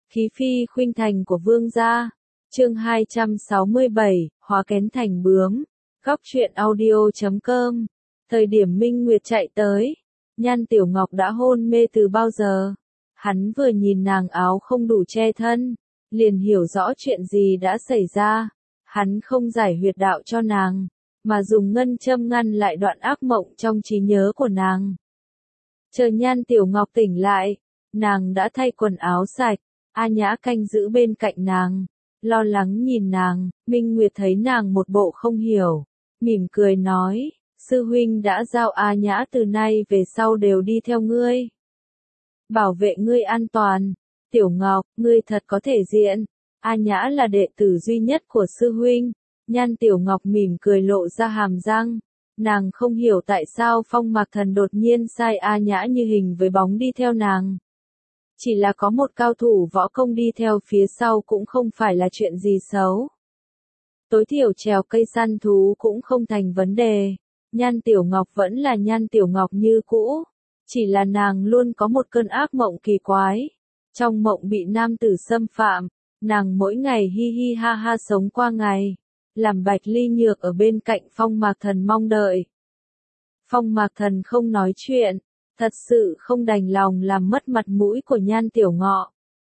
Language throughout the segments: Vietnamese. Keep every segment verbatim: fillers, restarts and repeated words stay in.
Khí phi khuynh thành của vương gia. Chương hai trăm sáu mươi bảy, hóa kén thành bướm. Góc truyện audio chấm com. Thời điểm Minh Nguyệt chạy tới, Nhan Tiểu Ngọc đã hôn mê từ bao giờ. Hắn vừa nhìn nàng áo không đủ che thân, liền hiểu rõ chuyện gì đã xảy ra. Hắn không giải huyệt đạo cho nàng, mà dùng ngân châm ngăn lại đoạn ác mộng trong trí nhớ của nàng. Chờ Nhan Tiểu Ngọc tỉnh lại, nàng đã thay quần áo sạch, A Nhã canh giữ bên cạnh nàng, lo lắng nhìn nàng. Minh Nguyệt thấy nàng một bộ không hiểu, mỉm cười nói, sư huynh đã giao A Nhã từ nay về sau đều đi theo ngươi, bảo vệ ngươi an toàn. Tiểu Ngọc, ngươi thật có thể diện, A Nhã là đệ tử duy nhất của sư huynh. Nhan Tiểu Ngọc mỉm cười lộ ra hàm răng, nàng không hiểu tại sao Phong Mạc Thần đột nhiên sai A Nhã như hình với bóng đi theo nàng. Chỉ là có một cao thủ võ công đi theo phía sau cũng không phải là chuyện gì xấu. Tối thiểu trèo cây săn thú cũng không thành vấn đề. Nhan Tiểu Ngọc vẫn là Nhan Tiểu Ngọc như cũ, chỉ là nàng luôn có một cơn ác mộng kỳ quái. Trong mộng bị nam tử xâm phạm, nàng mỗi ngày hi hi ha ha sống qua ngày, làm Bạch Ly Nhược ở bên cạnh Phong Mạc Thần mong đợi. Phong Mạc Thần không nói chuyện, thật sự không đành lòng làm mất mặt mũi của Nhan Tiểu Ngọ.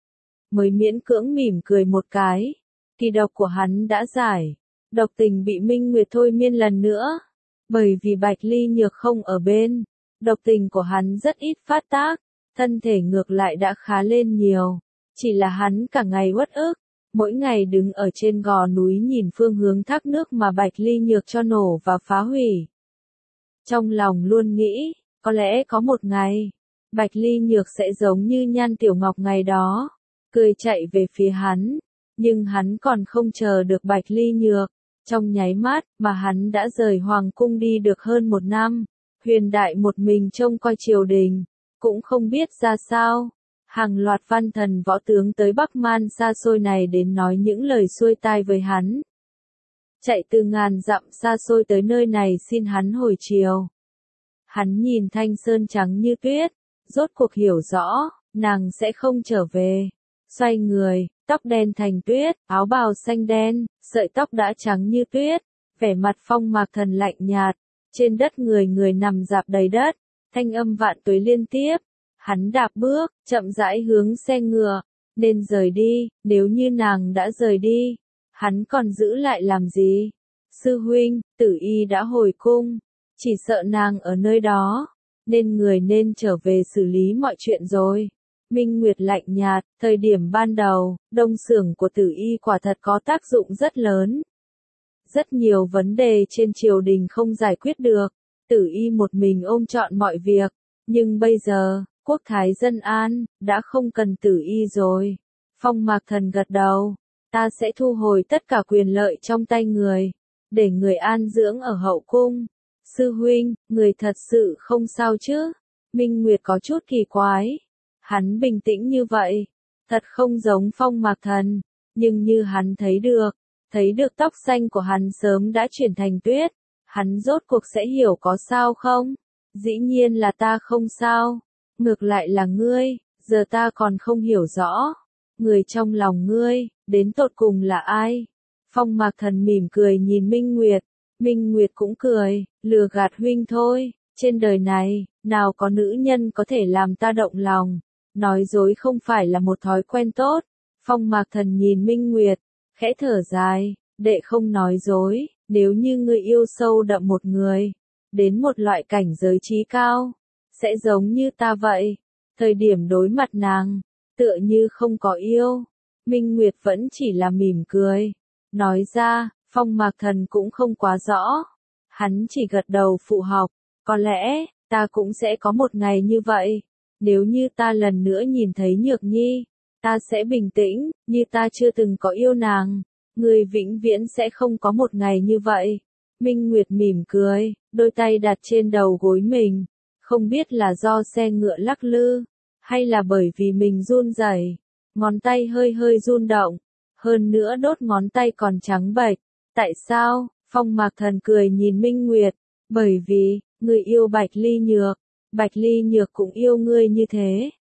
Mới miễn cưỡng mỉm cười một cái, kỳ độc của hắn đã giải, độc tình bị Minh Nguyệt thôi miên lần nữa. Bởi vì Bạch Ly Nhược không ở bên, độc tình của hắn rất ít phát tác, thân thể ngược lại đã khá lên nhiều. Chỉ là hắn cả ngày uất ức, mỗi ngày đứng ở trên gò núi nhìn phương hướng thác nước mà Bạch Ly Nhược cho nổ và phá hủy. Trong lòng luôn nghĩ, có lẽ có một ngày, Bạch Ly Nhược sẽ giống như Nhan Tiểu Ngọc ngày đó, cười chạy về phía hắn. Nhưng hắn còn không chờ được Bạch Ly Nhược, trong nháy mắt mà hắn đã rời hoàng cung đi được hơn một năm. Huyền Đại một mình trông coi triều đình, cũng không biết ra sao. Hàng loạt văn thần võ tướng tới Bắc Man xa xôi này đến nói những lời xuôi tai với hắn. Chạy từ ngàn dặm xa xôi tới nơi này xin hắn hồi triều. Hắn nhìn Thanh Sơn trắng như tuyết, rốt cuộc hiểu rõ, nàng sẽ không trở về. Xoay người, tóc đen thành tuyết, áo bào xanh đen, sợi tóc đã trắng như tuyết, vẻ mặt Phong Mạc Thần lạnh nhạt. Trên đất người người nằm rạp đầy đất, thanh âm vạn tuế liên tiếp. Hắn đạp bước, chậm rãi hướng xe ngựa, nên rời đi. Nếu như nàng đã rời đi, hắn còn giữ lại làm gì? Sư huynh, Tử Y đã hồi cung, chỉ sợ nàng ở nơi đó, nên người nên trở về xử lý mọi chuyện rồi. Minh Nguyệt lạnh nhạt, thời điểm ban đầu, đông xưởng của Tử Y quả thật có tác dụng rất lớn. Rất nhiều vấn đề trên triều đình không giải quyết được, Tử Y một mình ôm trọn mọi việc, nhưng bây giờ, quốc thái dân an, đã không cần Tử Y rồi. Phong Mạc Thần gật đầu, ta sẽ thu hồi tất cả quyền lợi trong tay người, để người an dưỡng ở hậu cung. Sư huynh, người thật sự không sao chứ? Minh Nguyệt có chút kỳ quái. Hắn bình tĩnh như vậy, thật không giống Phong Mạc Thần, nhưng như hắn thấy được, thấy được tóc xanh của hắn sớm đã chuyển thành tuyết, hắn rốt cuộc sẽ hiểu có sao không? Dĩ nhiên là ta không sao, ngược lại là ngươi, giờ ta còn không hiểu rõ, người trong lòng ngươi, đến tột cùng là ai? Phong Mạc Thần mỉm cười nhìn Minh Nguyệt, Minh Nguyệt cũng cười, lừa gạt huynh thôi, trên đời này, nào có nữ nhân có thể làm ta động lòng, nói dối không phải là một thói quen tốt. Phong Mạc Thần nhìn Minh Nguyệt, khẽ thở dài, đệ không nói dối, nếu như ngươi yêu sâu đậm một người, đến một loại cảnh giới trí cao, sẽ giống như ta vậy, thời điểm đối mặt nàng, tựa như không có yêu. Minh Nguyệt vẫn chỉ là mỉm cười, nói ra, Phong Mạc Thần cũng không quá rõ, hắn chỉ gật đầu phụ họp, có lẽ, ta cũng sẽ có một ngày như vậy, nếu như ta lần nữa nhìn thấy Nhược Nhi, ta sẽ bình tĩnh, như ta chưa từng có yêu nàng. Người vĩnh viễn sẽ không có một ngày như vậy. Minh Nguyệt mỉm cười, đôi tay đặt trên đầu gối mình, không biết là do xe ngựa lắc lư, hay là bởi vì mình run rẩy, ngón tay hơi hơi run động, hơn nữa đốt ngón tay còn trắng bệch. Tại sao? Phong Mạc Thần cười nhìn Minh Nguyệt, bởi vì, người yêu Bạch Ly Nhược, Bạch Ly Nhược cũng yêu ngươi như thế.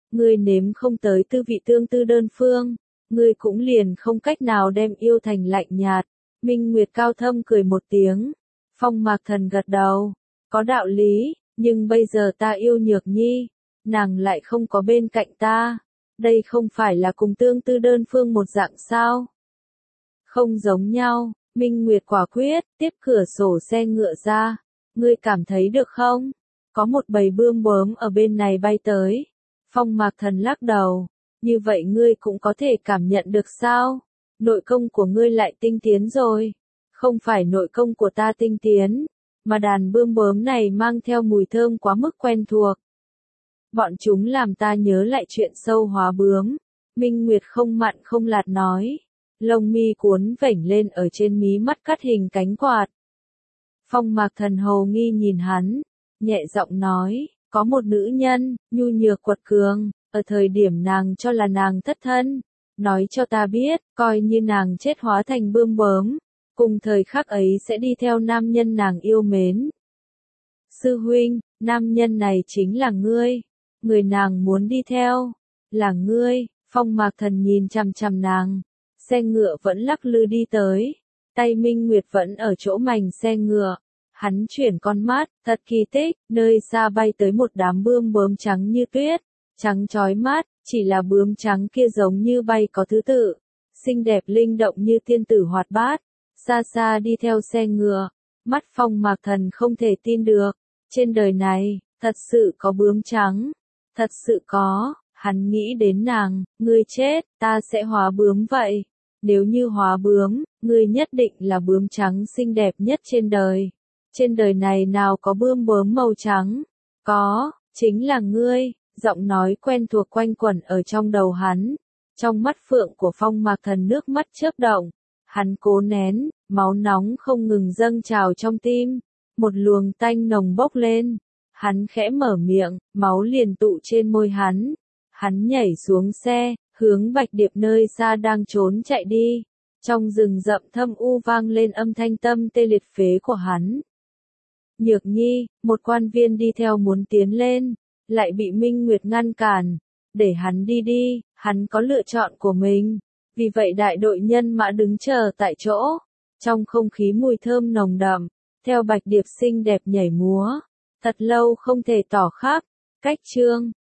ngươi nếm không tới tư vị tương tư đơn phương, ngươi cũng liền không cách nào đem yêu thành lạnh nhạt. Minh Nguyệt cao thâm cười một tiếng, Phong Mạc Thần gật đầu, có đạo lý, nhưng bây giờ ta yêu Nhược Nhi, nàng lại không có bên cạnh ta, đây không phải là cùng tương tư đơn phương một dạng sao? Không giống nhau, Minh Nguyệt quả quyết, tiếp cửa sổ xe ngựa ra, ngươi cảm thấy được không? Có một bầy bươm bướm ở bên này bay tới. Phong Mạc Thần lắc đầu, như vậy ngươi cũng có thể cảm nhận được sao? Nội công của ngươi lại tinh tiến rồi. Không phải nội công của ta tinh tiến, mà đàn bươm bướm này mang theo mùi thơm quá mức quen thuộc. Bọn chúng làm ta nhớ lại chuyện sâu hóa bướm. Minh Nguyệt không mặn không lạt nói. Lông mi cuốn vểnh lên ở trên mí mắt cắt hình cánh quạt. Phong Mạc Thần hồ nghi nhìn hắn, nhẹ giọng nói, có một nữ nhân, nhu nhược quật cường, ở thời điểm nàng cho là nàng thất thân, nói cho ta biết, coi như nàng chết hóa thành bươm bướm, cùng thời khắc ấy sẽ đi theo nam nhân nàng yêu mến. Sư huynh, nam nhân này chính là ngươi, người nàng muốn đi theo, là ngươi. Phong Mạc Thần nhìn chằm chằm nàng, xe ngựa vẫn lắc lư đi tới, tay Minh Nguyệt vẫn ở chỗ mành xe ngựa. Hắn chuyển con mắt, thật kỳ tích, nơi xa bay tới một đám bươm bướm trắng như tuyết, trắng chói mắt, chỉ là bướm trắng kia giống như bay có thứ tự, xinh đẹp linh động như tiên tử hoạt bát, xa xa đi theo xe ngựa, mắt Phong Mạc Thần không thể tin được, trên đời này, thật sự có bướm trắng, thật sự có, hắn nghĩ đến nàng, ngươi chết, ta sẽ hóa bướm vậy, nếu như hóa bướm, ngươi nhất định là bướm trắng xinh đẹp nhất trên đời. Trên đời này nào có bươm bướm màu trắng? Có, chính là ngươi, giọng nói quen thuộc quanh quẩn ở trong đầu hắn. Trong mắt phượng của Phong Mạc Thần nước mắt chớp động, hắn cố nén, máu nóng không ngừng dâng trào trong tim, một luồng tanh nồng bốc lên. Hắn khẽ mở miệng, máu liền tụ trên môi hắn. Hắn nhảy xuống xe, hướng Bạch Điệp nơi xa đang trốn chạy đi. Trong rừng rậm thâm u vang lên âm thanh tâm tê liệt phế của hắn. Nhược Nhi, một quan viên đi theo muốn tiến lên, lại bị Minh Nguyệt ngăn cản, để hắn đi đi, hắn có lựa chọn của mình, vì vậy đại đội nhân mã đứng chờ tại chỗ, trong không khí mùi thơm nồng đậm, theo Bạch Điệp xinh đẹp nhảy múa, thật lâu không thể tỏ khác, cách chương.